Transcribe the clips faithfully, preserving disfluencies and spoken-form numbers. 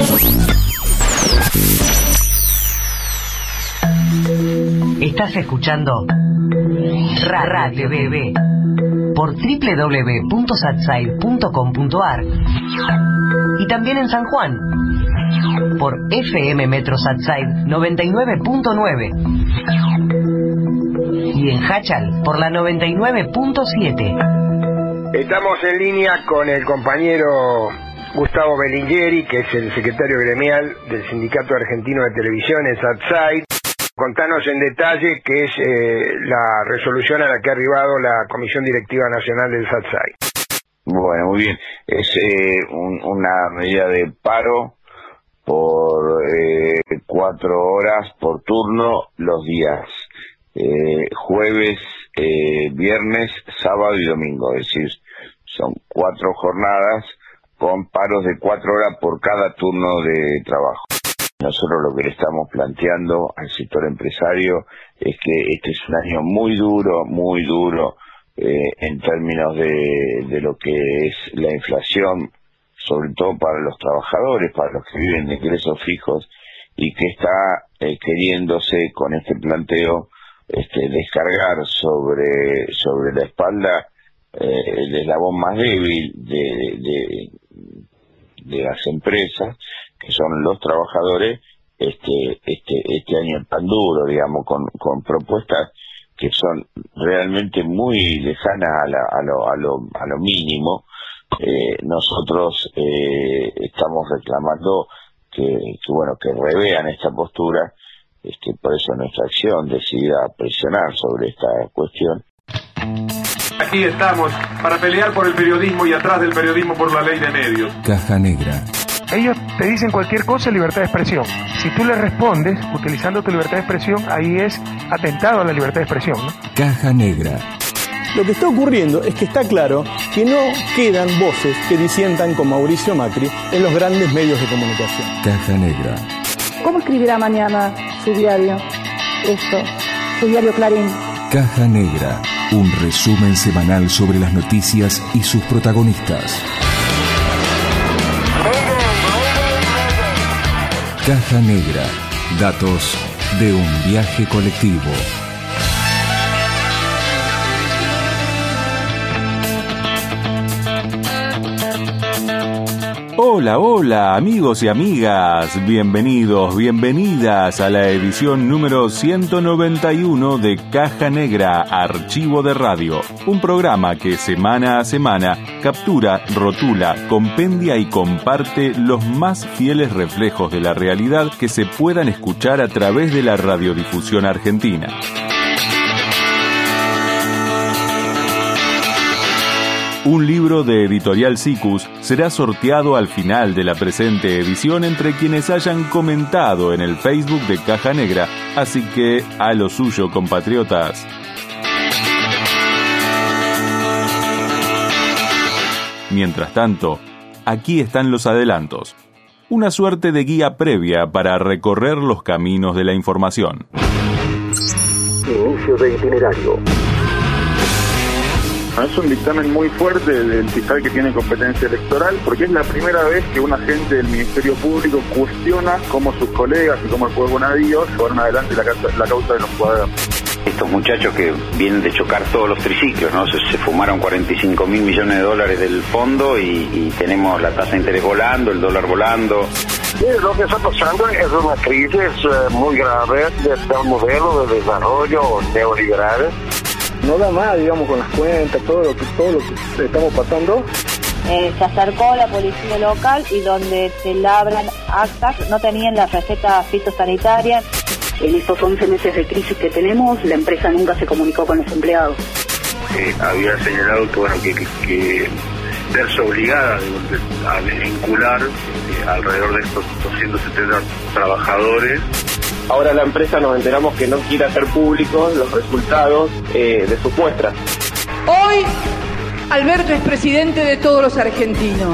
Estás escuchando Radio B B por doble u doble u doble u punto satside punto com punto a r y también en San Juan por F M Metro Satside noventa y nueve punto nueve y en Hachal por la noventa y nueve punto siete. Estamos en línea con el compañero Gustavo Belingeri, que es el secretario gremial del Sindicato Argentino de Televisión en Satside. Contanos en detalle qué es eh, la resolución a la que ha arribado la Comisión Directiva Nacional del Satside. Bueno, muy bien. Es eh, un, una medida de paro por eh, cuatro horas por turno los días eh, jueves, eh, viernes, sábado y domingo. Es decir, son cuatro jornadas con paros de cuatro horas por cada turno de trabajo. Nosotros lo que le estamos planteando al sector empresario es que este es un año muy duro, muy duro eh, en términos de, de lo que es la inflación, sobre todo para los trabajadores, para los que viven de ingresos fijos, y que está eh, queriéndose con este planteo este, descargar sobre, sobre la espalda eh, el eslabón más débil de, de, de las empresas, que son los trabajadores, este este este año tan duro, digamos, con, con propuestas que son realmente muy lejanas a, la, a, lo, a, lo, a lo mínimo. Eh, nosotros eh, estamos reclamando que, que, bueno, que revean esta postura, este, por eso nuestra acción decidida presionar sobre esta cuestión. Aquí estamos para pelear por el periodismo y atrás del periodismo por la ley de medios. Caja Negra. Ellos te dicen cualquier cosa, libertad de expresión. Si tú les respondes utilizando tu libertad de expresión, ahí es atentado a la libertad de expresión, ¿no? Caja Negra. Lo que está ocurriendo es que está claro que no quedan voces que disientan con Mauricio Macri en los grandes medios de comunicación. Caja Negra. ¿Cómo escribirá mañana su diario? Esto, su diario Clarín. Caja Negra. Un resumen semanal sobre las noticias y sus protagonistas. Caja Negra. Datos de un viaje colectivo. Hola, hola, amigos y amigas. Bienvenidos, bienvenidas a la edición número ciento noventa y uno de Caja Negra, Archivo de Radio. Un programa que semana a semana captura, rotula, compendia y comparte los más fieles reflejos de la realidad que se puedan escuchar a través de la radiodifusión argentina. Un libro de Editorial Sikus será sorteado al final de la presente edición entre quienes hayan comentado en el Facebook de Caja Negra, así que a lo suyo, compatriotas. Mientras tanto, aquí están los adelantos. Una suerte de guía previa para recorrer los caminos de la información. Inicio de itinerario. Es un dictamen muy fuerte del fiscal que tiene competencia electoral, porque es la primera vez que un agente del Ministerio Público cuestiona cómo sus colegas y cómo el pueblo Bonadío llevaron adelante la causa, la causa de los cuadernos. Estos muchachos que vienen de chocar todos los triciclos, ¿no? Se, se fumaron cuarenta y cinco mil millones de dólares del fondo y, y tenemos la tasa de interés volando, el dólar volando. Sí, lo que está pasando es una crisis eh, muy grave del modelo de desarrollo neoliberal. No da más, digamos, con las cuentas, todo lo que todo lo que estamos pasando. Eh, se acercó la policía local y donde se labran actas no tenían la receta fitosanitaria. En estos once meses de crisis que tenemos, la empresa nunca se comunicó con los empleados. Eh, había señalado que, bueno, que, que, que verse obligada a vincular eh, alrededor de estos doscientos setenta trabajadores. Ahora la empresa nos enteramos que no quiere hacer públicos los resultados eh, de sus muestras. Hoy, Alberto es presidente de todos los argentinos.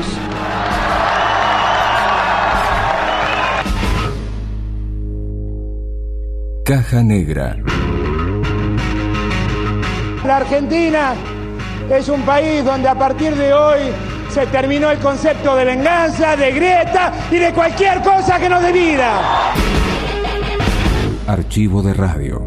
Caja Negra. La Argentina es un país donde a partir de hoy Se terminó el concepto de venganza, de grieta y de cualquier cosa que nos divida. Archivo de radio.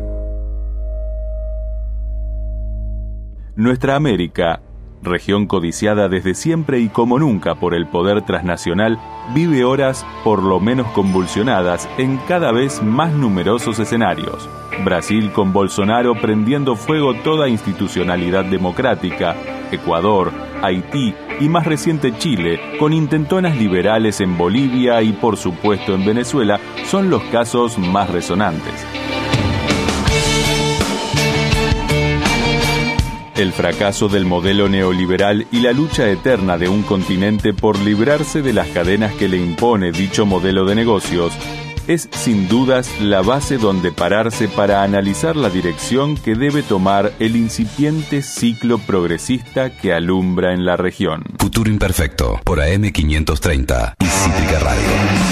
Nuestra América, región codiciada desde siempre y como nunca por el poder transnacional, vive horas por lo menos convulsionadas en cada vez más numerosos escenarios. Brasil con Bolsonaro prendiendo fuego toda institucionalidad democrática, Ecuador, Haití y más reciente Chile, con intentonas liberales en Bolivia y por supuesto en Venezuela, son los casos más resonantes. El fracaso del modelo neoliberal y la lucha eterna de un continente por librarse de las cadenas que le impone dicho modelo de negocios es sin dudas la base donde pararse para analizar la dirección que debe tomar el incipiente ciclo progresista que alumbra en la región. Futuro Imperfecto, por A M quinientos treinta y Cítrica Radio.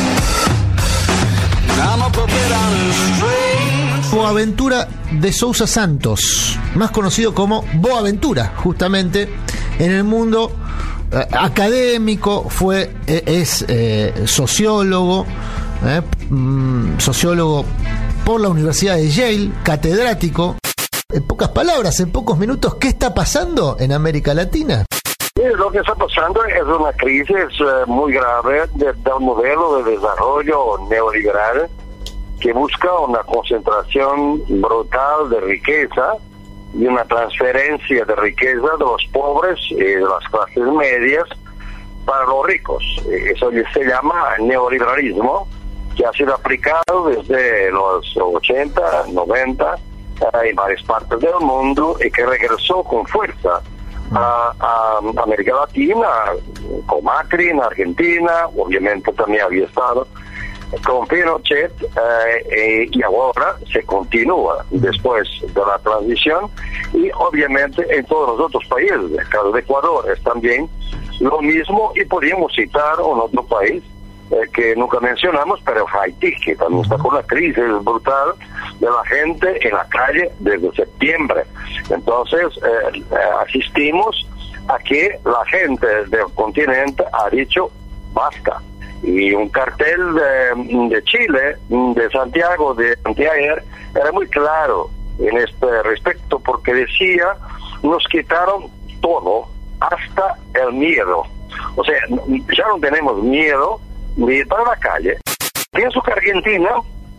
Boaventura de Sousa Santos, más conocido como Boaventura, justamente en el mundo eh, académico, fue eh, es eh, sociólogo, eh, mm, sociólogo por la Universidad de Yale, catedrático. En pocas palabras, en pocos minutos, ¿qué está pasando en América Latina? Lo que está pasando es una crisis eh, muy grave de, del modelo de desarrollo neoliberal que busca una concentración brutal de riqueza y una transferencia de riqueza de los pobres y de las clases medias para los ricos. Eso se llama neoliberalismo, que ha sido aplicado desde los ochenta, noventa en varias partes del mundo y que regresó con fuerza a, a América Latina, con Macri en Argentina, obviamente también había estado con Pinochet, eh, eh, y ahora se continúa después de la transición y obviamente en todos los otros países. El caso de Ecuador es también lo mismo y podríamos citar un otro país eh, que nunca mencionamos, pero Haití, que también está con una crisis brutal de la gente en la calle desde septiembre. Entonces eh, asistimos a que la gente del continente ha dicho basta. Y un cartel de, de Chile, de Santiago, de anteayer, era muy claro en este respecto, porque decía, nos quitaron todo, hasta el miedo. O sea, ya no tenemos miedo de ir para la calle. Pienso que Argentina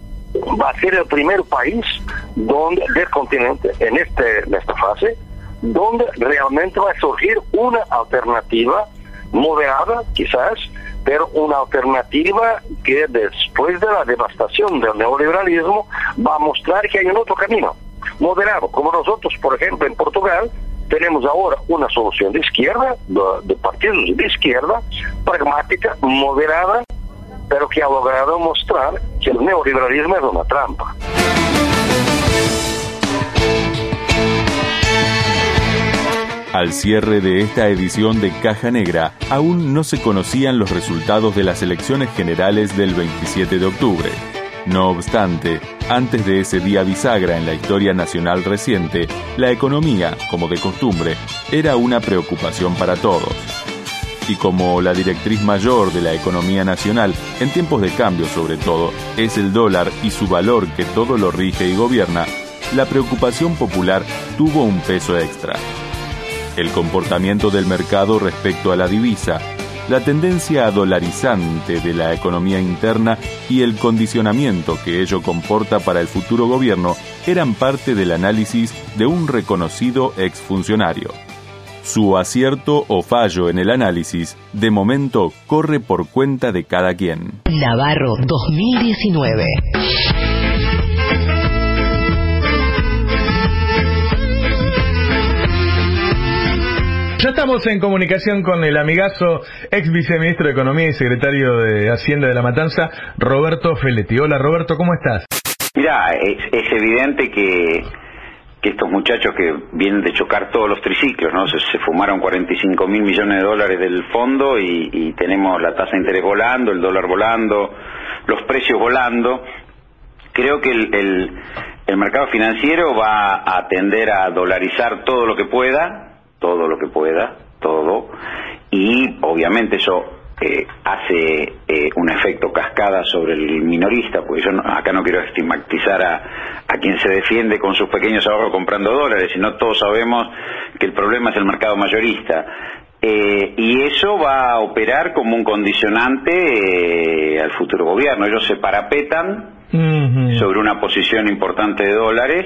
va a ser el primer país donde del continente, en, este, en esta fase, donde realmente va a surgir una alternativa moderada, quizás, pero una alternativa que después de la devastación del neoliberalismo va a mostrar que hay un otro camino, moderado, como nosotros, por ejemplo, en Portugal, tenemos ahora una solución de izquierda, de, de partidos de izquierda, pragmática, moderada, pero que ha logrado mostrar que el neoliberalismo es una trampa. Al cierre de esta edición de Caja Negra, aún no se conocían los resultados de las elecciones generales del veintisiete de octubre. No obstante, antes de ese día bisagra en la historia nacional reciente, la economía, como de costumbre, era una preocupación para todos. Y como la directriz mayor de la economía nacional, en tiempos de cambio sobre todo, es el dólar y su valor que todo lo rige y gobierna, la preocupación popular tuvo un peso extra. El comportamiento del mercado respecto a la divisa, la tendencia dolarizante de la economía interna y el condicionamiento que ello comporta para el futuro gobierno eran parte del análisis de un reconocido exfuncionario. Su acierto o fallo en el análisis, de momento, corre por cuenta de cada quien. Navarro dos mil diecinueve. Ya estamos en comunicación con el amigazo, ex viceministro de Economía y secretario de Hacienda de La Matanza, Roberto Feletti. Hola Roberto, ¿cómo estás? Mirá, es, es evidente que, que estos muchachos que vienen de chocar todos los triciclos, ¿no? Se, se fumaron cuarenta y cinco mil millones de dólares del fondo y, y tenemos la tasa de interés volando, el dólar volando, los precios volando. Creo que el, el, el mercado financiero va a tender a dolarizar todo lo que pueda, todo lo que pueda, todo, y obviamente eso eh, hace eh, un efecto cascada sobre el minorista, porque yo no, acá no quiero estigmatizar a, a quien se defiende con sus pequeños ahorros comprando dólares, sino todos sabemos que el problema es el mercado mayorista. Eh, y eso va a operar como un condicionante eh, al futuro gobierno. Ellos se parapetan uh-huh. sobre una posición importante de dólares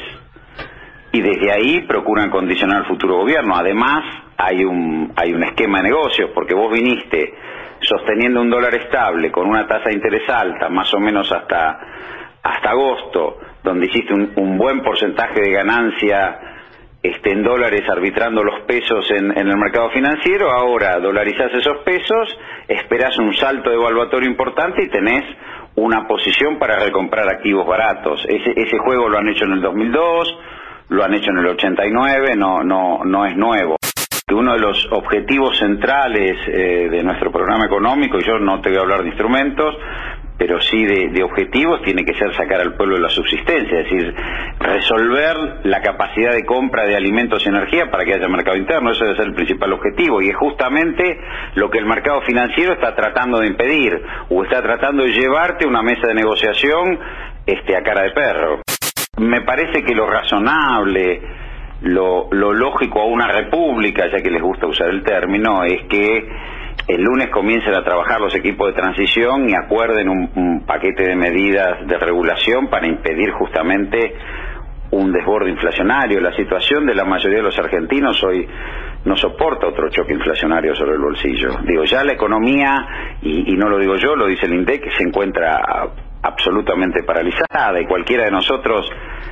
y desde ahí procuran condicionar al futuro gobierno. Además, hay un hay un esquema de negocios, porque vos viniste sosteniendo un dólar estable con una tasa de interés alta, más o menos hasta hasta agosto, donde hiciste un, un buen porcentaje de ganancia Este, en dólares arbitrando los pesos en, en el mercado financiero. Ahora dolarizás esos pesos, esperás un salto devaluatorio importante y tenés una posición para recomprar activos baratos. Ese, ese juego lo han hecho en el dos mil dos, lo han hecho en el ochenta y nueve, no, no, no es nuevo. Uno de los objetivos centrales eh, de nuestro programa económico, y yo no te voy a hablar de instrumentos, pero sí de, de objetivos, tiene que ser sacar al pueblo de la subsistencia, es decir, resolver la capacidad de compra de alimentos y energía para que haya mercado interno. Eso debe ser el principal objetivo, y es justamente lo que el mercado financiero está tratando de impedir, o está tratando de llevarte a una mesa de negociación este, a cara de perro. Me parece que lo razonable, lo, lo lógico a una república, ya que les gusta usar el término, es que el lunes comiencen a trabajar los equipos de transición y acuerden un, un paquete de medidas de regulación para impedir justamente un desborde inflacionario. La situación de la mayoría de los argentinos hoy no soporta otro choque inflacionario sobre el bolsillo. Digo, ya la economía, y, y no lo digo yo, lo dice el INDEC, se encuentra absolutamente paralizada, y cualquiera de nosotros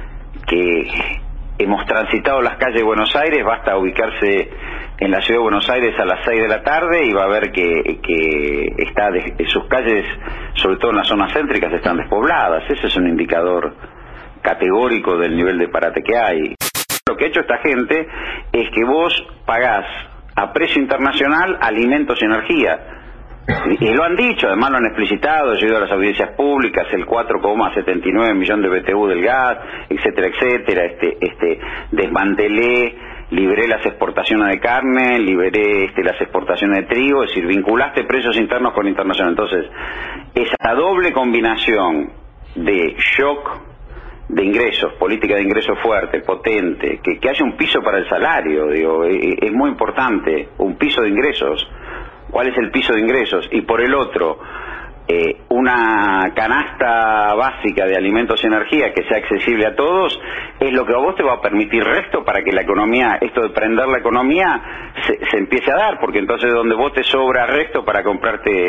que hemos transitado las calles de Buenos Aires, basta ubicarse en la ciudad de Buenos Aires a las seis de la tarde y va a ver que, que está de, sus calles, sobre todo en las zonas céntricas, están despobladas. Ese es un indicador categórico del nivel de parate que hay. Lo que ha hecho esta gente es que vos pagás a precio internacional alimentos y energía. Y, y lo han dicho, además lo han explicitado, yo he ido a las audiencias públicas, el cuatro coma setenta y nueve millones de B T U del gas, etcétera, etcétera, este, este, desmantelé, liberé las exportaciones de carne, liberé este, las exportaciones de trigo, es decir, vinculaste precios internos con internacionales. Entonces, esa doble combinación de shock de ingresos, política de ingresos fuerte, potente, que, que haya un piso para el salario, digo, es, es muy importante, un piso de ingresos. ¿Cuál es el piso de ingresos? Y por el otro, eh, una canasta básica de alimentos y energía que sea accesible a todos, es lo que a vos te va a permitir resto para que la economía, esto de prender la economía, se, se empiece a dar, porque entonces donde vos te sobra resto para comprarte,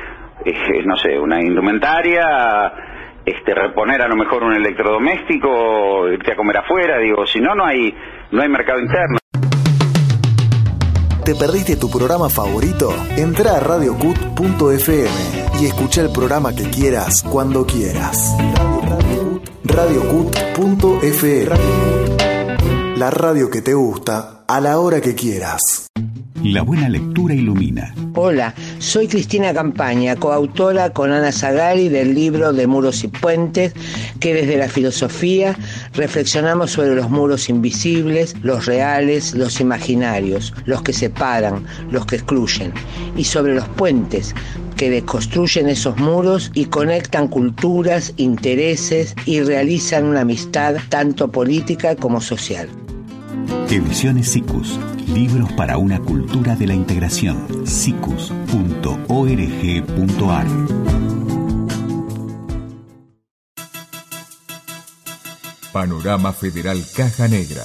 eh, no sé, una indumentaria, este, reponer a lo mejor un electrodoméstico, irte a comer afuera, digo, si no, no hay, no hay mercado interno. ¿Te perdiste tu programa favorito? Entrá a radio cut punto f m y escucha el programa que quieras, cuando quieras. radio cut punto f m. La radio que te gusta, a la hora que quieras. La buena lectura ilumina. Hola, soy Cristina Campaña, coautora con Ana Zagari del libro de Muros y Puentes, que desde la filosofía reflexionamos sobre los muros invisibles, los reales, los imaginarios, los que separan, los que excluyen, y sobre los puentes que deconstruyen esos muros y conectan culturas, intereses y realizan una amistad tanto política como social. Ediciones SICUS. Libros para una cultura de la integración. sicus punto org punto ar. Panorama Federal Caja Negra.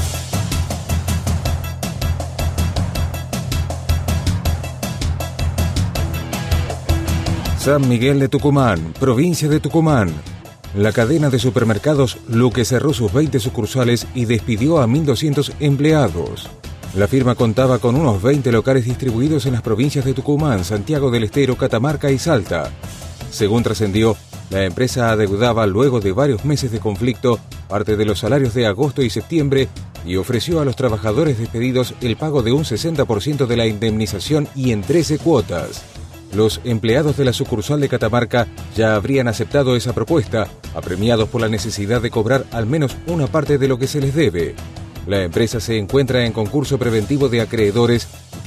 San Miguel de Tucumán, provincia de Tucumán. La cadena de supermercados Luque cerró sus veinte sucursales y despidió a mil doscientos empleados. La firma contaba con unos veinte locales distribuidos en las provincias de Tucumán, Santiago del Estero, Catamarca y Salta. Según trascendió, la empresa adeudaba luego de varios meses de conflicto parte de los salarios de agosto y septiembre y ofreció a los trabajadores despedidos el pago de un sesenta por ciento de la indemnización y en trece cuotas. Los empleados de la sucursal de Catamarca ya habrían aceptado esa propuesta, apremiados por la necesidad de cobrar al menos una parte de lo que se les debe. La empresa se encuentra en concurso preventivo de acreedores y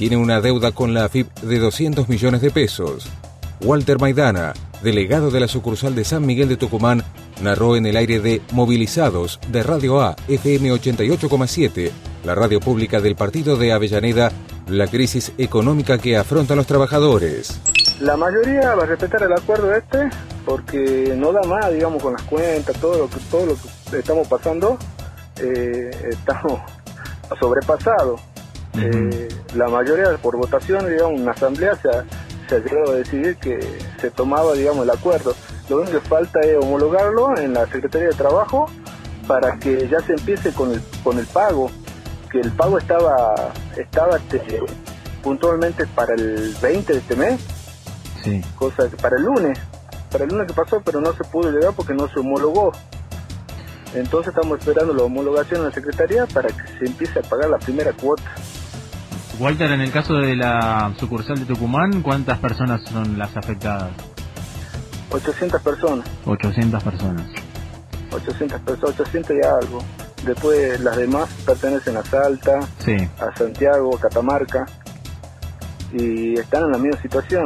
mantiene una deuda con la A F I P de doscientos millones de pesos. Walter Maidana, delegado de la sucursal de San Miguel de Tucumán, narró en el aire de Movilizados de Radio A, F M ochenta y ocho coma siete, la radio pública del partido de Avellaneda, la crisis económica que afrontan los trabajadores. La mayoría va a respetar el acuerdo este porque no da más, digamos, con las cuentas, todo lo que, todo lo que estamos pasando, eh, estamos sobrepasados. Uh-huh. Eh, la mayoría por votación, digamos, en la asamblea se ha, se ha llegado a decidir que se tomaba, digamos, el acuerdo. Lo único que falta es homologarlo en la Secretaría de Trabajo para que ya se empiece con el con el pago, que el pago estaba estaba este, puntualmente para el veinte de este mes, sí. Cosa que para el lunes, para el lunes que pasó, pero no se pudo llegar porque no se homologó. Entonces estamos esperando la homologación en la Secretaría para que se empiece a pagar la primera cuota. Walter, en el caso de la sucursal de Tucumán, ¿cuántas personas son las afectadas? ochocientas personas. ochocientas personas. ochocientas personas, ochocientas y algo. Después las demás pertenecen a Salta, sí. a Santiago, a Catamarca, y están en la misma situación.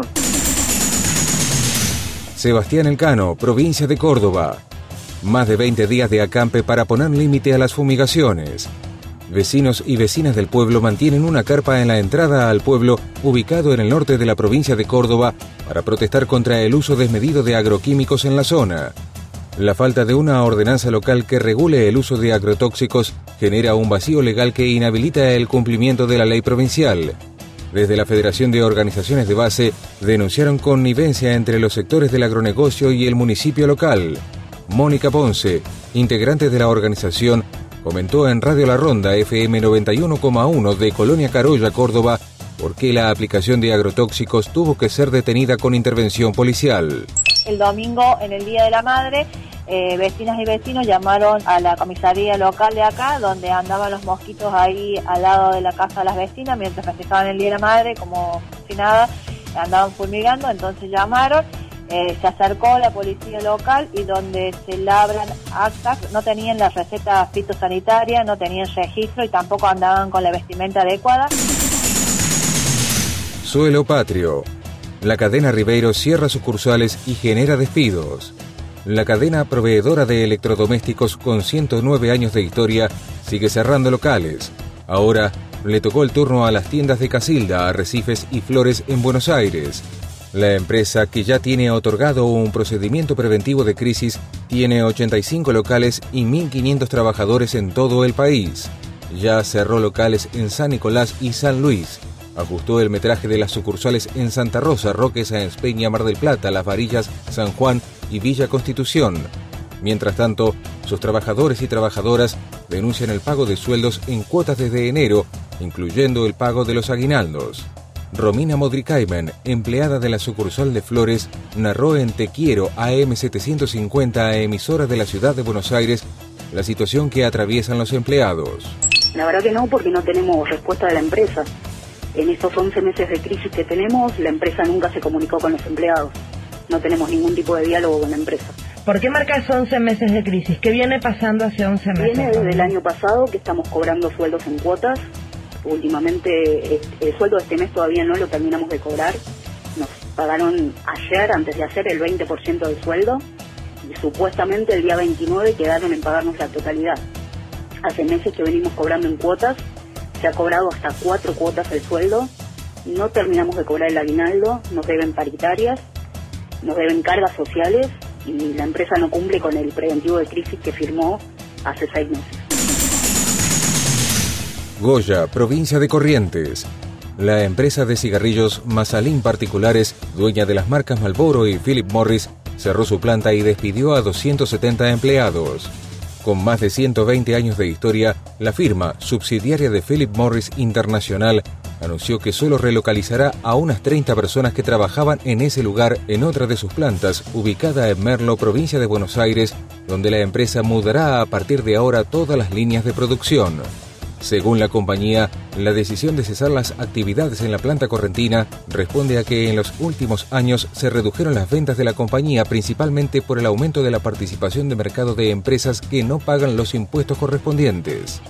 Sebastián Elcano, provincia de Córdoba. Más de veinte días de acampe para poner límite a las fumigaciones. Vecinos y vecinas del pueblo mantienen una carpa en la entrada al pueblo, ubicado en el norte de la provincia de Córdoba, para protestar contra el uso desmedido de agroquímicos en la zona. La falta de una ordenanza local que regule el uso de agrotóxicos genera un vacío legal que inhabilita el cumplimiento de la ley provincial. Desde la Federación de Organizaciones de Base denunciaron connivencia entre los sectores del agronegocio y el municipio local. Mónica Ponce, integrante de la organización, comentó en Radio La Ronda F M noventa y uno coma uno de Colonia Carolla, Córdoba, por qué la aplicación de agrotóxicos tuvo que ser detenida con intervención policial. El domingo, en el Día de la Madre, eh, vecinas y vecinos llamaron a la comisaría local de acá, donde andaban los mosquitos ahí al lado de la casa de las vecinas, mientras festejaban el Día de la Madre, como si nada, andaban fumigando, entonces llamaron. Eh, se acercó la policía local y donde se labran actas, no tenían la receta fitosanitaria, no tenían registro y tampoco andaban con la vestimenta adecuada. Suelo patrio. La cadena Ribeiro cierra sucursales y genera despidos. La cadena proveedora de electrodomésticos con ciento nueve años de historia sigue cerrando locales. Ahora le tocó el turno a las tiendas de Casilda, Arrecifes y Flores en Buenos Aires. La empresa, que ya tiene otorgado un procedimiento preventivo de crisis, tiene ochenta y cinco locales y mil quinientos trabajadores en todo el país. Ya cerró locales en San Nicolás y San Luis. Ajustó el metraje de las sucursales en Santa Rosa, Roque, Sáenz Peña, Mar del Plata, Las Varillas, San Juan y Villa Constitución. Mientras tanto, sus trabajadores y trabajadoras denuncian el pago de sueldos en cuotas desde enero, incluyendo el pago de los aguinaldos. Romina Modricaimen, empleada de la sucursal de Flores, narró en Te Quiero A M setecientos cincuenta, emisora de la ciudad de Buenos Aires, la situación que atraviesan los empleados. La verdad que no, porque no tenemos respuesta de la empresa. En estos once meses de crisis que tenemos, la empresa nunca se comunicó con los empleados. No tenemos ningún tipo de diálogo con la empresa. ¿Por qué marcas once meses de crisis? ¿Qué viene pasando hace once meses? Viene desde el año pasado que estamos cobrando sueldos en cuotas. Últimamente el sueldo de este mes todavía no lo terminamos de cobrar. Nos pagaron ayer, antes de hacer, el veinte por ciento del sueldo y supuestamente el día veintinueve quedaron en pagarnos la totalidad. Hace meses que venimos cobrando en cuotas, se ha cobrado hasta cuatro cuotas el sueldo, no terminamos de cobrar el aguinaldo, nos deben paritarias, nos deben cargas sociales y la empresa no cumple con el preventivo de crisis que firmó hace seis meses. Goya, provincia de Corrientes. La empresa de cigarrillos Mazalín Particulares, dueña de las marcas Marlboro y Philip Morris, cerró su planta y despidió a doscientos setenta empleados. Con más de ciento veinte años de historia, la firma, subsidiaria de Philip Morris Internacional, anunció que solo relocalizará a unas treinta personas que trabajaban en ese lugar en otra de sus plantas, ubicada en Merlo, provincia de Buenos Aires, donde la empresa mudará a partir de ahora todas las líneas de producción. Según la compañía, la decisión de cesar las actividades en la planta correntina responde a que en los últimos años se redujeron las ventas de la compañía principalmente por el aumento de la participación de mercado de empresas que no pagan los impuestos correspondientes.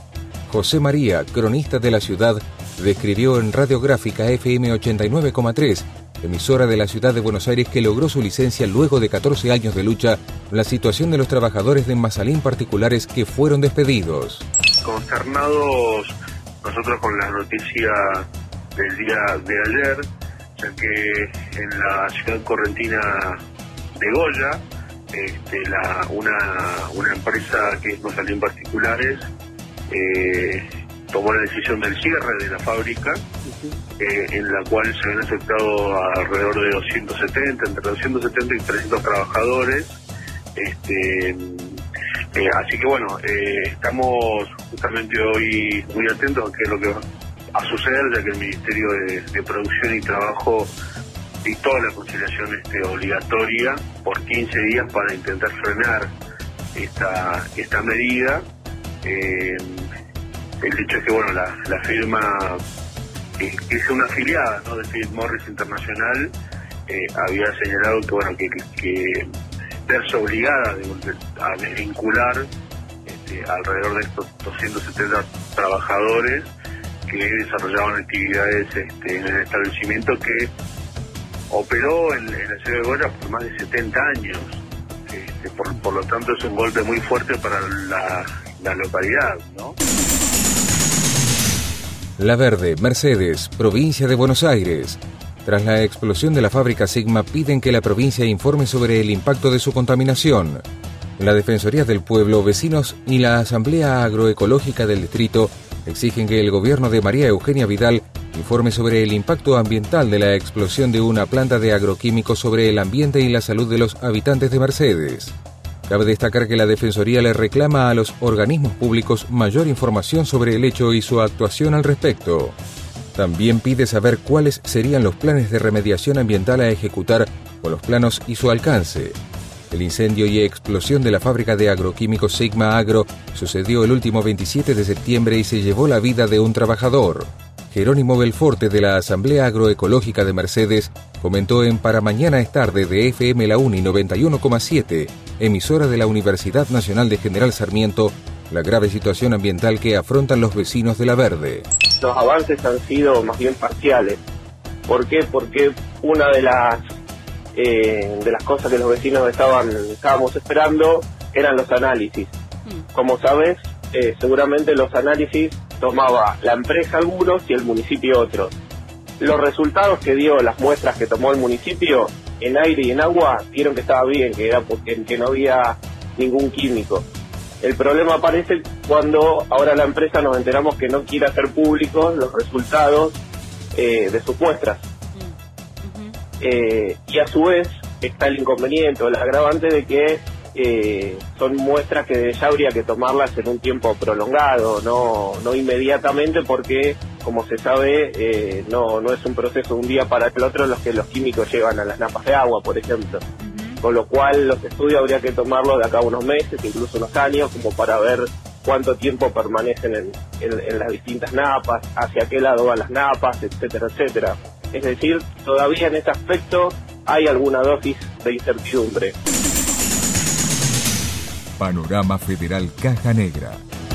José María, cronista de la ciudad, describió en Radiográfica F M ochenta y nueve coma tres, emisora de la ciudad de Buenos Aires que logró su licencia luego de catorce años de lucha, la situación de los trabajadores de Mazalín particulares que fueron despedidos. Consternados nosotros con la noticia del día de ayer, ya que en la ciudad correntina de Goya, este, la, una, una empresa que es Mazalín Particulares eh, tomó la decisión del cierre de la fábrica, eh, en la cual se habían afectado alrededor de doscientos setenta, entre doscientos setenta y trescientos trabajadores. Este, eh, así que bueno, eh, estamos justamente hoy muy atentos a qué es lo que va a suceder, ya que el Ministerio de, de Producción y Trabajo dictó la conciliación este, obligatoria por quince días para intentar frenar esta, esta medida. Eh, el hecho es que bueno, la, la firma, eh, que es una afiliada, ¿no?, de Philip Morris Internacional, eh, había señalado que bueno que, que, que verse obligada de, de, a desvincular este, alrededor de estos doscientos setenta trabajadores que desarrollaban actividades este, en el establecimiento que operó en, en la ciudad de Goya por más de setenta años. Este, por, por lo tanto es un golpe muy fuerte para la, la localidad, ¿no? La Verde, Mercedes, provincia de Buenos Aires. Tras la explosión de la fábrica Sigma, piden que la provincia informe sobre el impacto de su contaminación. La Defensoría del Pueblo, vecinos y la Asamblea Agroecológica del Distrito exigen que el gobierno de María Eugenia Vidal informe sobre el impacto ambiental de la explosión de una planta de agroquímicos sobre el ambiente y la salud de los habitantes de Mercedes. Cabe destacar que la Defensoría le reclama a los organismos públicos mayor información sobre el hecho y su actuación al respecto. También pide saber cuáles serían los planes de remediación ambiental a ejecutar con los planos y su alcance. El incendio y explosión de la fábrica de agroquímicos Sigma Agro sucedió el último veintisiete de septiembre y se llevó la vida de un trabajador. Jerónimo Belforte, de la Asamblea Agroecológica de Mercedes, comentó en Para Mañana es Tarde de F M La Uni noventa y uno coma siete, emisora de la Universidad Nacional de General Sarmiento, la grave situación ambiental que afrontan los vecinos de La Verde. Los avances han sido más bien parciales. ¿Por qué? Porque una de las eh, de las cosas que los vecinos estaban estábamos esperando eran los análisis. Como sabes, eh, seguramente los análisis tomaba la empresa algunos y el municipio otros. Los resultados que dio, las muestras que tomó el municipio en aire y en agua, dieron que estaba bien, que era porque que no había ningún químico. El problema aparece cuando ahora la empresa nos enteramos que no quiere hacer públicos los resultados eh, de sus muestras. Eh, y a su vez está el inconveniente o el agravante de que eh, son muestras que ya habría que tomarlas en un tiempo prolongado, no, no inmediatamente, porque como se sabe eh, no, no es un proceso de un día para el otro los que los químicos llegan a las napas de agua, por ejemplo. Con lo cual los estudios habría que tomarlos de acá a unos meses, incluso unos años, como para ver cuánto tiempo permanecen en, en, en las distintas napas, hacia qué lado van las napas, etcétera, etcétera. Es decir, todavía en ese aspecto hay alguna dosis de incertidumbre. Panorama Federal Caja Negra.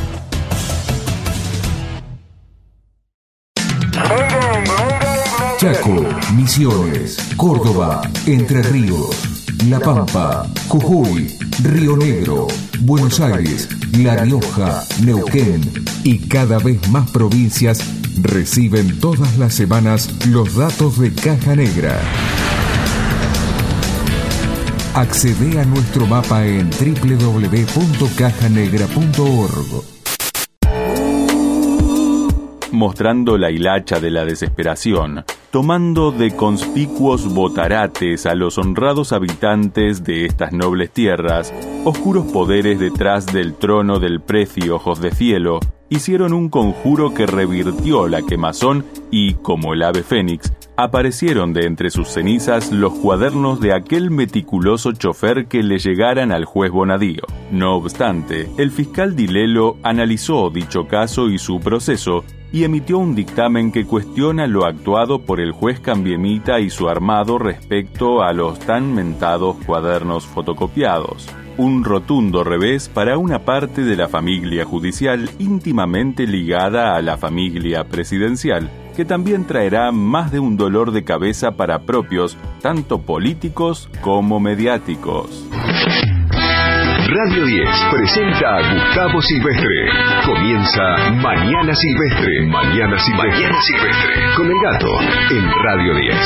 Chaco, Misiones, Córdoba, Entre Ríos, La Pampa, Jujuy, Río Negro, Buenos Aires, La Rioja, Neuquén y cada vez más provincias reciben todas las semanas los datos de Caja Negra. Accede a nuestro mapa en doble u doble u doble u punto caja negra punto org. Mostrando la hilacha de la desesperación, tomando de conspicuos botarates a los honrados habitantes de estas nobles tierras, oscuros poderes detrás del trono del Preci Ojos de Cielo hicieron un conjuro que revirtió la quemazón y, como el ave fénix, aparecieron de entre sus cenizas los cuadernos de aquel meticuloso chofer que le llegaran al juez Bonadío. No obstante, el fiscal Dilelo analizó dicho caso y su proceso y emitió un dictamen que cuestiona lo actuado por el juez Cambiemita y su armado respecto a los tan mentados cuadernos fotocopiados. Un rotundo revés para una parte de la familia judicial íntimamente ligada a la familia presidencial, que también traerá más de un dolor de cabeza para propios, tanto políticos como mediáticos. Radio diez presenta a Gustavo Silvestre. Comienza Mañana Silvestre. Mañana Silvestre. Mañana Silvestre. Con el gato en Radio diez.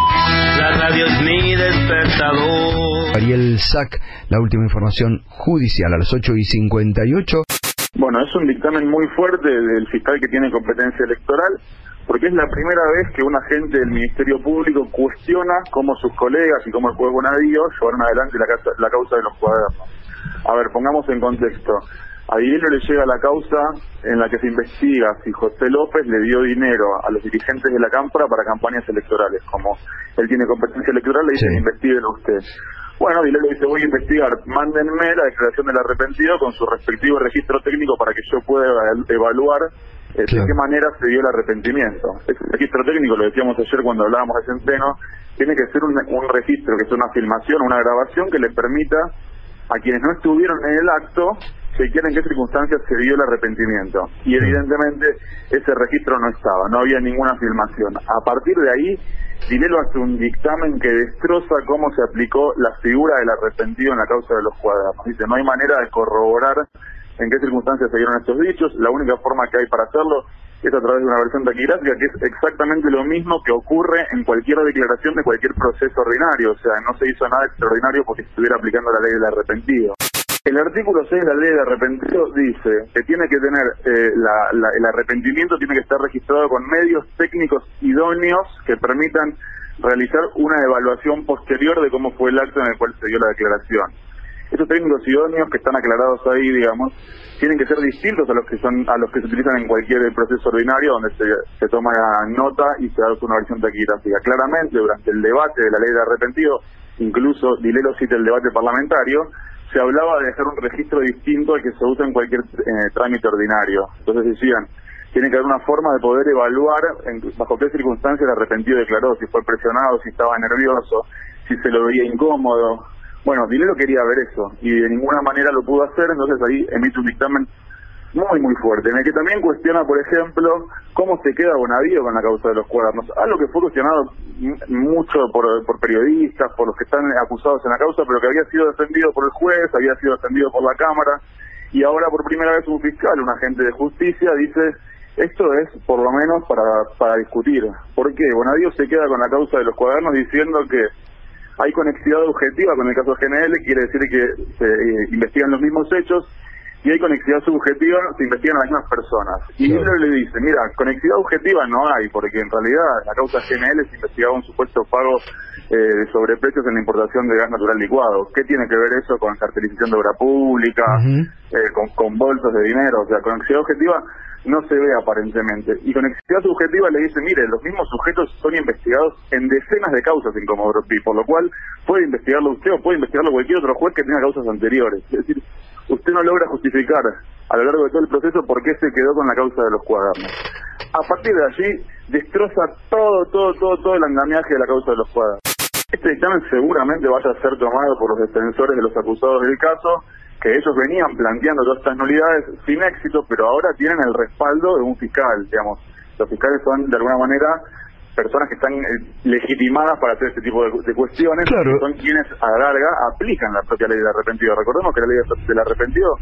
La radio es mi despertador. Ariel Sac, la última información judicial a las ocho y cincuenta y ocho. Bueno, es un dictamen muy fuerte del fiscal que tiene competencia electoral, porque es la primera vez que un agente del Ministerio Público cuestiona cómo sus colegas y cómo el juez Bonadío llevaron adelante la, casa, la causa de los cuadernos. A ver, pongamos en contexto. A Dilelo le llega la causa en la que se investiga si José López le dio dinero a los dirigentes de la Cámpora para campañas electorales. Como él tiene competencia electoral, le dice, sí, investíguelo usted. Bueno, Dilelo dice, voy a investigar, mándenme la declaración del arrepentido con su respectivo registro técnico para que yo pueda evaluar eh, claro. de qué manera se dio el arrepentimiento. Ese registro técnico, lo decíamos ayer cuando hablábamos de Centeno, tiene que ser un, un registro, que sea una filmación, una grabación que le permita a quienes no estuvieron en el acto chequear en qué circunstancias se dio el arrepentimiento. Y evidentemente ese registro no estaba, no había ninguna filmación. A partir de ahí, Dilelo hace un dictamen que destroza cómo se aplicó la figura del arrepentido en la causa de los cuadernos. Dice, no hay manera de corroborar en qué circunstancias se dieron estos dichos, la única forma que hay para hacerlo es a través de una versión taquigráfica, que es exactamente lo mismo que ocurre en cualquier declaración de cualquier proceso ordinario. O sea, no se hizo nada extraordinario porque se estuviera aplicando la ley del arrepentido. El artículo seis de la ley del arrepentido dice que tiene que tener, eh, la, la, el arrepentimiento tiene que estar registrado con medios técnicos idóneos que permitan realizar una evaluación posterior de cómo fue el acto en el cual se dio la declaración. Estos técnicos idóneos que están aclarados ahí, digamos, tienen que ser distintos a los que son a los que se utilizan en cualquier proceso ordinario donde se, se toma nota y se da una versión taquigráfica. Claramente, durante el debate de la ley de arrepentido, incluso Dilelo cita el debate parlamentario, se hablaba de dejar un registro distinto al que se usa en cualquier eh, trámite ordinario. Entonces decían, tiene que haber una forma de poder evaluar en, bajo qué circunstancias el arrepentido declaró, si fue presionado, si estaba nervioso, si se lo veía incómodo. Bueno, Dilelo quería ver eso y de ninguna manera lo pudo hacer, entonces ahí emite un dictamen muy muy fuerte, en el que también cuestiona, por ejemplo, cómo se queda Bonadío con la causa de los cuadernos, algo que fue cuestionado mucho por, por periodistas, por los que están acusados en la causa, pero que había sido defendido por el juez, había sido defendido por la Cámara, y ahora por primera vez un fiscal, un agente de justicia, dice, esto es por lo menos para, para discutir. ¿Por qué? Bonadío se queda con la causa de los cuadernos diciendo que hay conexidad objetiva con el caso G N L, quiere decir que se eh, investigan los mismos hechos, y hay conexidad subjetiva, se investigan las mismas personas. Y Dilelo claro. le dice, mira, conexidad objetiva no hay, porque en realidad en la causa G N L se investigaba un supuesto pago eh, de sobreprecios en la importación de gas natural licuado. ¿Qué tiene que ver eso con cartelización de obra pública, uh-huh. eh, con, con bolsos de dinero? O sea, conexidad objetiva no se ve aparentemente. Y conexidad subjetiva le dice, mire, los mismos sujetos son investigados en decenas de causas en Comodoro Pi, por lo cual puede investigarlo usted o puede investigarlo cualquier otro juez que tenga causas anteriores. Es decir, usted no logra justificar a lo largo de todo el proceso por qué se quedó con la causa de los cuadernos. A partir de allí, destroza todo, todo, todo, todo el andamiaje de la causa de los cuadernos. Este dictamen seguramente vaya a ser tomado por los defensores de los acusados del caso, que ellos venían planteando todas estas nulidades sin éxito, pero ahora tienen el respaldo de un fiscal, digamos. Los fiscales son, de alguna manera, personas que están eh, legitimadas para hacer este tipo de, de cuestiones, claro. que son quienes a la larga aplican la propia ley del arrepentido. Recordemos que la ley del arrepentido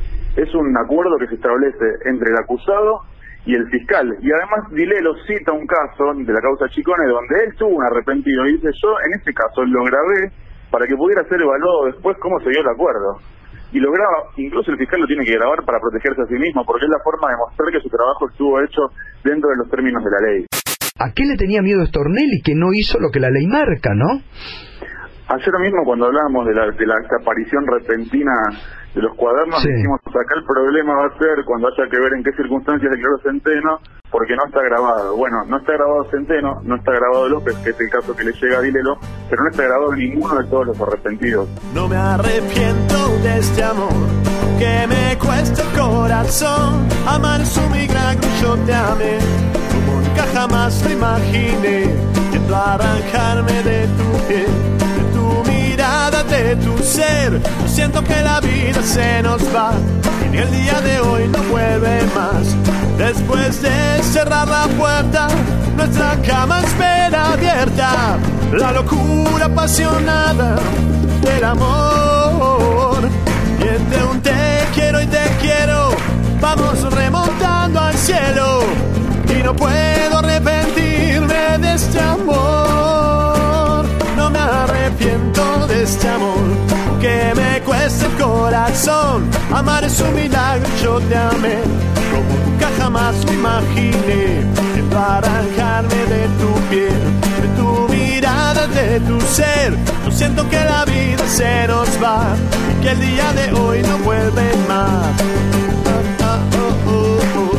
es un acuerdo que se establece entre el acusado y el fiscal. Y además Dilelo cita un caso de la causa Chicone donde él tuvo un arrepentido y dice, yo en este caso lo grabé para que pudiera ser evaluado después cómo se dio el acuerdo. Y lo graba, incluso el fiscal lo tiene que grabar para protegerse a sí mismo, porque es la forma de mostrar que su trabajo estuvo hecho dentro de los términos de la ley. ¿A qué le tenía miedo Stornelli que no hizo lo que la ley marca, no? Ayer mismo cuando hablábamos de la, de la aparición repentina de los cuadernos, sí, dijimos, acá el problema va a ser cuando haya que ver en qué circunstancias declaró Centeno, porque no está grabado. Bueno, no está grabado Centeno, no está grabado López, que es el caso que le llega a Dilelo, pero no está grabado ninguno de todos los arrepentidos. No me arrepiento de este amor, que me cuesta el corazón, amar su milagro, yo te amé, como nunca jamás lo imaginé, quiero arrancarme de tu piel, de tu ser. Siento que la vida se nos va y el día de hoy no vuelve más. Después de cerrar la puerta, nuestra cama espera abierta, la locura apasionada del amor. Y entre un te quiero y te quiero vamos remontando al cielo, y no puedo arrepentirme de este amor. No me arrepiento de este amor, que me cuesta el corazón, amar es un milagro, yo te amé, como nunca jamás lo imaginé, quiero arrancarme de tu piel, de tu mirada, de tu ser, yo siento que la vida se nos va, y que el día de hoy no vuelve más. Ah, ah, oh, oh, oh.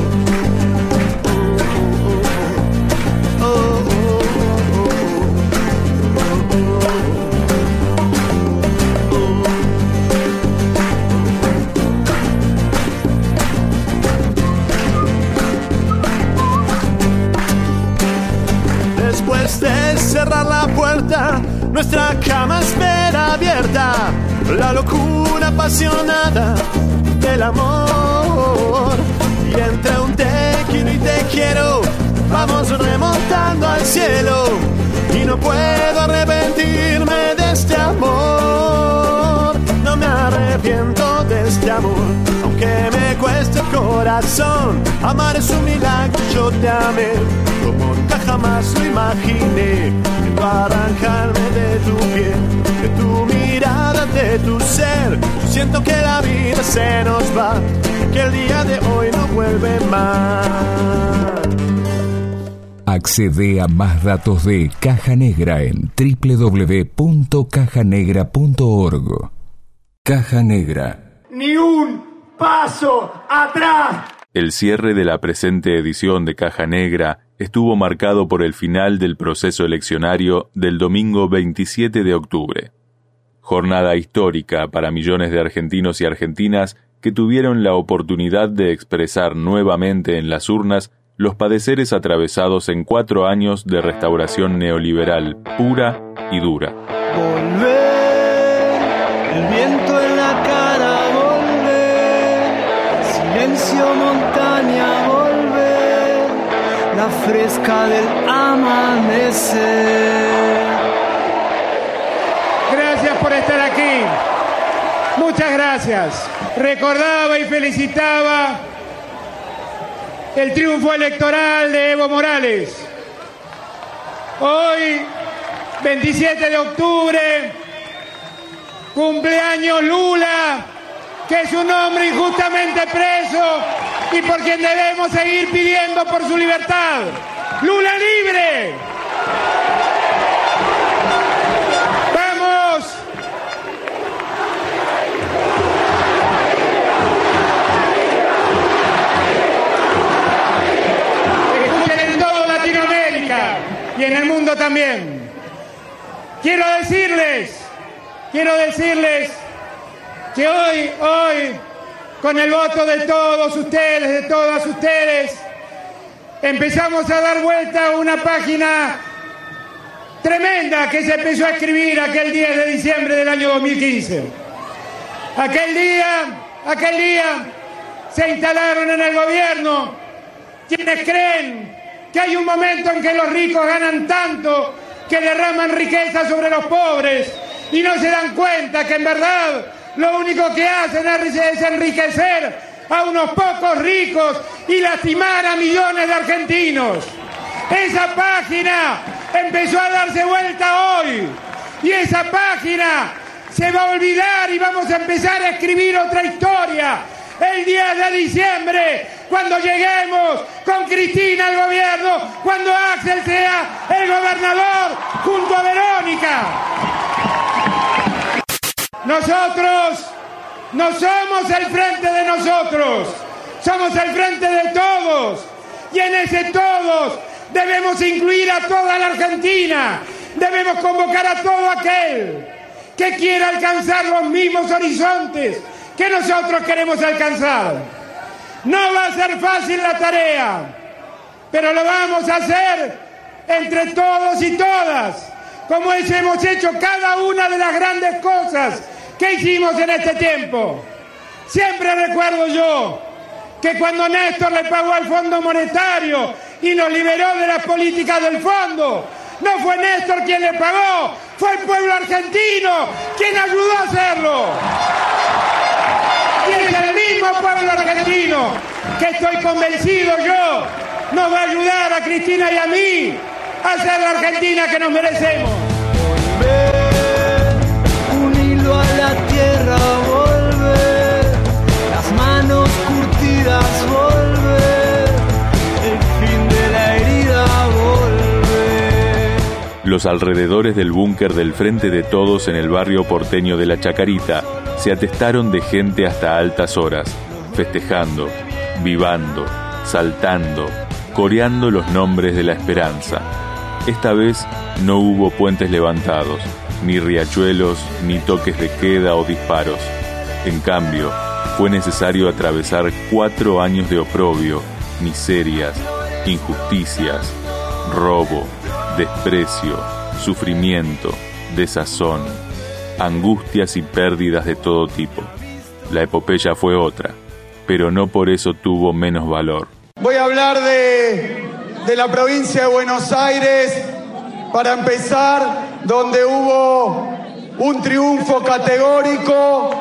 Después de cerrar la puerta, nuestra cama espera abierta, la locura apasionada del amor. Y entre un te quiero y te quiero vamos remontando al cielo, y no puedo arrepentirme de este amor. No me arrepiento de este amor, aunque me cueste el corazón, amar es un milagro, yo te amé, como nunca jamás lo imaginé, quiero arrancarme de tu piel, de tu mirada, de tu ser, yo siento que la vida se nos va, que el día de hoy no vuelve más. Accede a más datos de Caja Negra en doble u doble u doble u punto caja negra punto org. Caja Negra. Ni un paso atrás. El cierre de la presente edición de Caja Negra estuvo marcado por el final del proceso eleccionario del domingo veintisiete de octubre. Jornada histórica para millones de argentinos y argentinas que tuvieron la oportunidad de expresar nuevamente en las urnas los padeceres atravesados en cuatro años de restauración neoliberal pura y dura. Volver, el viento en la cara, volver, silencio, montaña, volver, la fresca del amanecer. Gracias por estar aquí. Muchas gracias. Recordaba y felicitaba el triunfo electoral de Evo Morales. Hoy, veintisiete de octubre, cumpleaños Lula, que es un hombre injustamente preso y por quien debemos seguir pidiendo por su libertad. ¡Lula libre! ¡Vamos! Y en el mundo también. Quiero decirles, quiero decirles que hoy, hoy, con el voto de todos ustedes, de todas ustedes, empezamos a dar vuelta a una página tremenda que se empezó a escribir aquel diez de diciembre del año dos mil quince. Aquel día, aquel día se instalaron en el gobierno quienes creen que hay un momento en que los ricos ganan tanto que derraman riqueza sobre los pobres y no se dan cuenta que en verdad lo único que hacen es enriquecer a unos pocos ricos y lastimar a millones de argentinos. Esa página empezó a darse vuelta hoy y esa página se va a olvidar y vamos a empezar a escribir otra historia. El diez de diciembre, cuando lleguemos con Cristina al gobierno, cuando Axel sea el gobernador junto a Verónica. Nosotros no somos el frente de nosotros, somos el frente de todos. Y en ese todos debemos incluir a toda la Argentina, debemos convocar a todo aquel que quiera alcanzar los mismos horizontes que nosotros queremos alcanzar. No va a ser fácil la tarea, pero lo vamos a hacer entre todos y todas, como hemos hecho cada una de las grandes cosas que hicimos en este tiempo. Siempre recuerdo yo que cuando Néstor le pagó al Fondo Monetario y nos liberó de las políticas del fondo, no fue Néstor quien le pagó, fue el pueblo argentino quien ayudó a hacerlo. Y es el mismo pueblo argentino que estoy convencido yo nos va a ayudar a Cristina y a mí a ser la Argentina que nos merecemos. Un hilo a la tierra, volver, las manos curtidas, volver, el fin de la herida, volver. Los alrededores del búnker del Frente de Todos en el barrio porteño de La Chacarita se atestaron de gente hasta altas horas, festejando, vivando, saltando, coreando los nombres de la esperanza. Esta vez no hubo puentes levantados, ni riachuelos, ni toques de queda o disparos. En cambio, fue necesario atravesar cuatro años de oprobio, miserias, injusticias, robo, desprecio, sufrimiento, desazón, angustias y pérdidas de todo tipo. La epopeya fue otra, pero no por eso tuvo menos valor. Voy a hablar de, de la provincia de Buenos Aires, para empezar, donde hubo un triunfo categórico,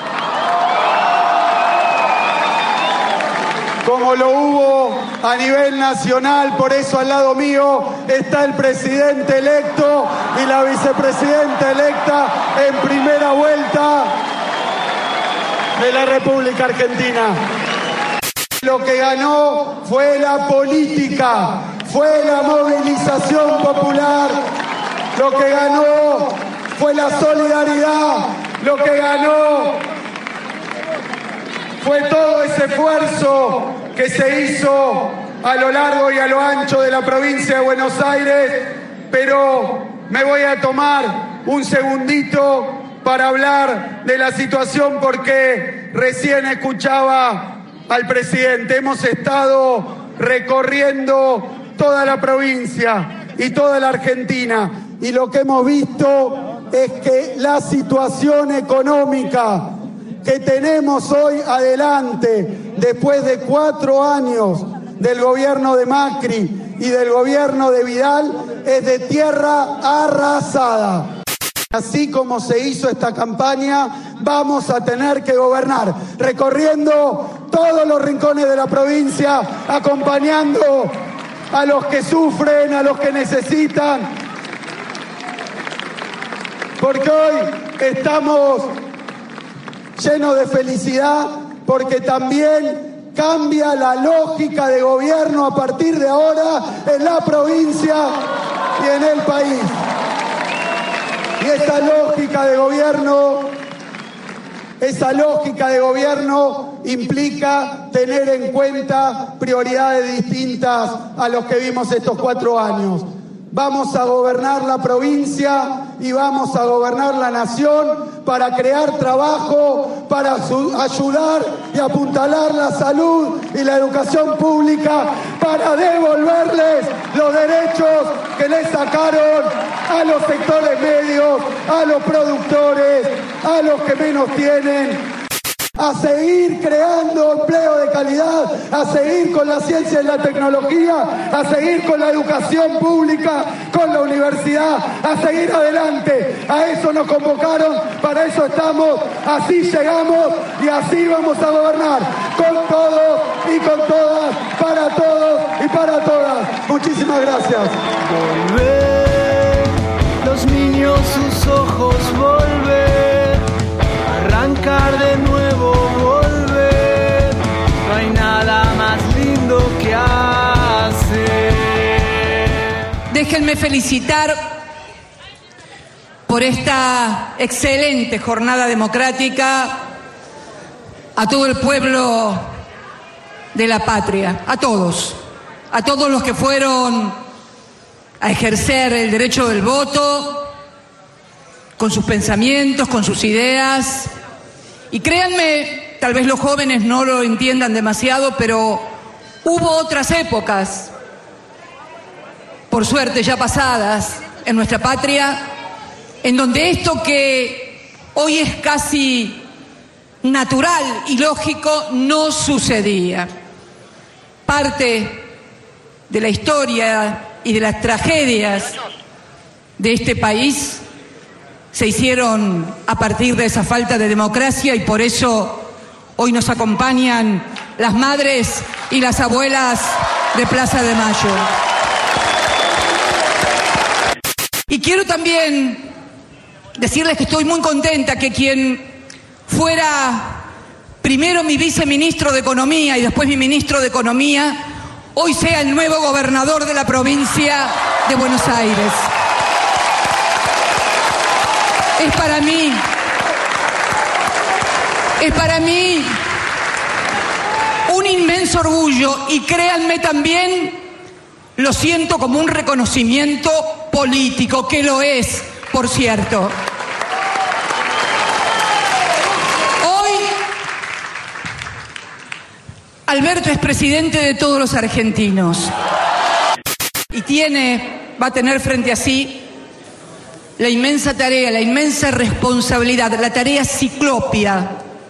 como lo hubo a nivel nacional. Por eso al lado mío está el presidente electo y la vicepresidenta electa en primera vuelta de la República Argentina. Lo que ganó fue la política, fue la movilización popular, lo que ganó fue la solidaridad, lo que ganó fue todo ese esfuerzo que se hizo a lo largo y a lo ancho de la provincia de Buenos Aires. Pero me voy a tomar un segundito para hablar de la situación, porque recién escuchaba al presidente. Hemos estado recorriendo toda la provincia y toda la Argentina, y lo que hemos visto es que la situación económica que tenemos hoy adelante, después de cuatro años del gobierno de Macri y del gobierno de Vidal, es de tierra arrasada. Así como se hizo esta campaña, vamos a tener que gobernar, recorriendo todos los rincones de la provincia, acompañando a los que sufren, a los que necesitan, porque hoy estamos llenos de felicidad, porque también cambia la lógica de gobierno a partir de ahora en la provincia y en el país. Y esa lógica de gobierno, esa lógica de gobierno implica tener en cuenta prioridades distintas a los que vimos estos cuatro años. Vamos a gobernar la provincia y vamos a gobernar la nación para crear trabajo, para ayudar y apuntalar la salud y la educación pública, para devolverles los derechos que les sacaron a los sectores medios, a los productores, a los que menos tienen. A seguir creando empleo de calidad, a seguir con la ciencia y la tecnología, a seguir con la educación pública, con la universidad, a seguir adelante. A eso nos convocaron, para eso estamos, así llegamos y así vamos a gobernar, con todos y con todas, para todos y para todas. Muchísimas gracias. Volver, los niños sus ojos, volver, arrancar de nuevo, volver, no hay nada más lindo que hacer. Déjenme felicitar por por esta excelente jornada democrática a todo el pueblo de la patria, a todos, a todos los que fueron a ejercer el derecho del voto, con sus pensamientos, con sus ideas. Y créanme, tal vez los jóvenes no lo entiendan demasiado, pero hubo otras épocas, por suerte ya pasadas, en nuestra patria, en donde esto que hoy es casi natural y lógico no sucedía. Parte de la historia y de las tragedias de este país se hicieron a partir de esa falta de democracia, y por eso hoy nos acompañan las madres y las abuelas de Plaza de Mayo. Y quiero también decirles que estoy muy contenta que quien fuera primero mi viceministro de Economía y después mi ministro de Economía, hoy sea el nuevo gobernador de la provincia de Buenos Aires. Es para mí, es para mí un inmenso orgullo, y créanme también, lo siento como un reconocimiento político, que lo es, por cierto. Hoy, Alberto es presidente de todos los argentinos y tiene, va a tener frente a sí la inmensa tarea, la inmensa responsabilidad, la tarea ciclopia,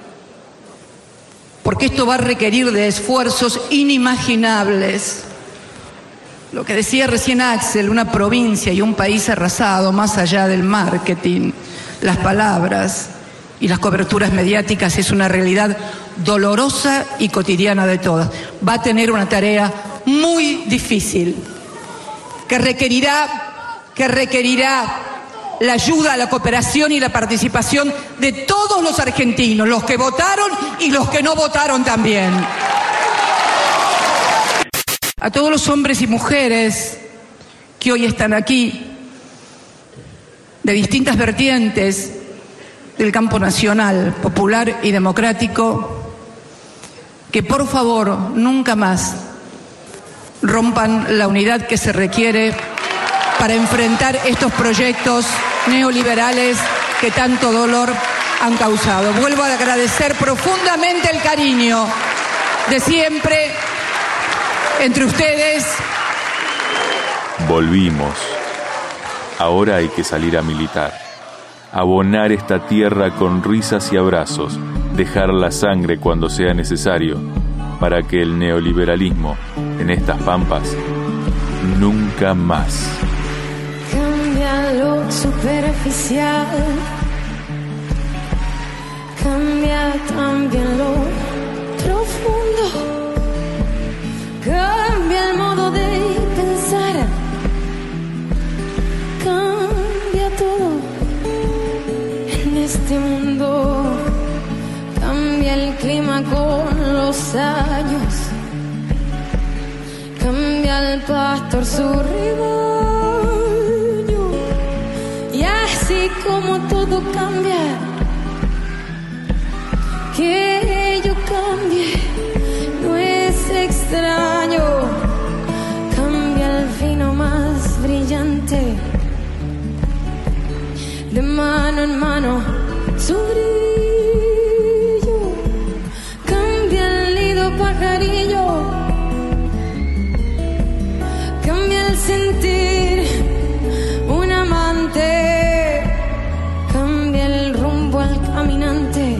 porque esto va a requerir de esfuerzos inimaginables. Lo que decía recién Axel, una provincia y un país arrasado, más allá del marketing, las palabras y las coberturas mediáticas, es una realidad dolorosa y cotidiana de todas. Va a tener una tarea muy difícil, que requerirá, que requerirá la ayuda, la cooperación y la participación de todos los argentinos, los que votaron y los que no votaron también. A todos los hombres y mujeres que hoy están aquí, de distintas vertientes del campo nacional, popular y democrático, que por favor nunca más rompan la unidad que se requiere para enfrentar estos proyectos neoliberales que tanto dolor han causado. Vuelvo a agradecer profundamente el cariño de siempre entre ustedes. Volvimos. Ahora hay que salir a militar. Abonar esta tierra con risas y abrazos. Dejar la sangre cuando sea necesario, para que el neoliberalismo en estas pampas nunca más. Cambia lo superficial, cambia también lo profundo. Cambia el modo de pensar, cambia todo en este mundo. Cambia el clima con los años, cambia el pastor su rebaño. Y así como todo cambia, que yo cambie no es extraño. Cambia el vino más brillante, de mano en mano su brillo. Cambia el nido pajarillo, cambia el sentir un amante, cambia el rumbo al caminante.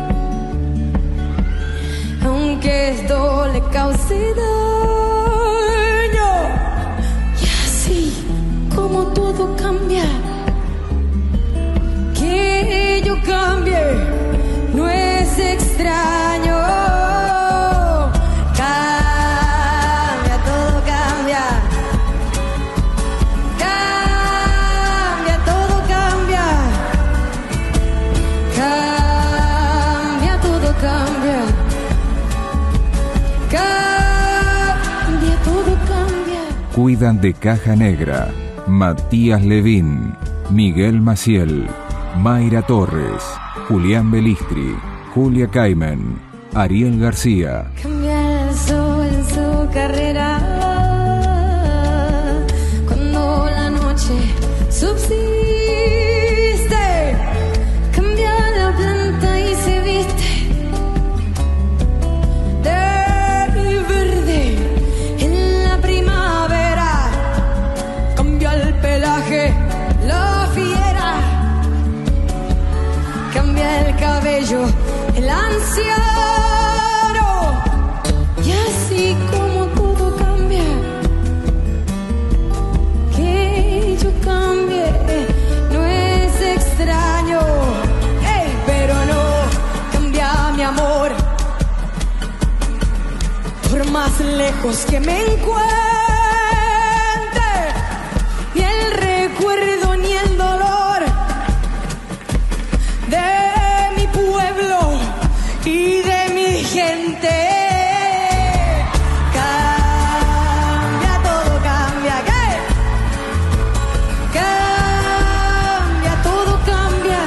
Aunque esto le cause daño, y así como todo cambia, que yo cambie no es extraño. Cambia, todo cambia, cambia, todo cambia, cambia, todo cambia. Cuidan de Caja Negra. Matías Levín. Miguel Maciel, Mayra Torres, Julián Belistri, Julia Caimen, Ariel García. Cambia el sol en su carrera cuando la noche subsiste. Cambia la planta y se viste de verde en la primavera. Cambia el pelaje, la fiera. Cambia el cabello, el anciano. Y así como todo cambia, que yo cambie no es extraño. Ey, pero no cambia mi amor, por más lejos que me encuentre, ni el recuerdo ni el dolor de mi pueblo y de mi gente. Cambia, todo cambia, ¿qué? Cambia, todo cambia.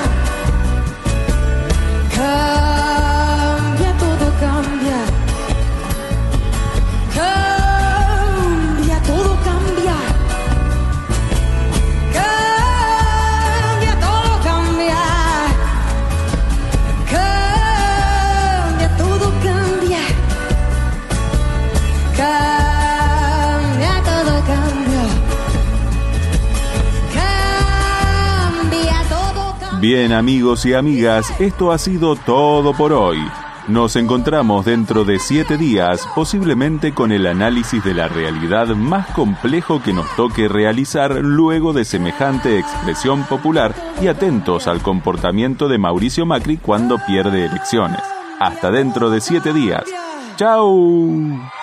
Cambia, todo cambia. Cambia, todo cambia. Cambia, todo cambia. Cambia, todo cambia. Cambia, todo cambia. Cambia, todo cambia. Bien, amigos y amigas, esto ha sido todo por hoy. Nos encontramos dentro de siete días, posiblemente con el análisis de la realidad más complejo que nos toque realizar luego de semejante expresión popular y atentos al comportamiento de Mauricio Macri cuando pierde elecciones. Hasta dentro de siete días. ¡Chao!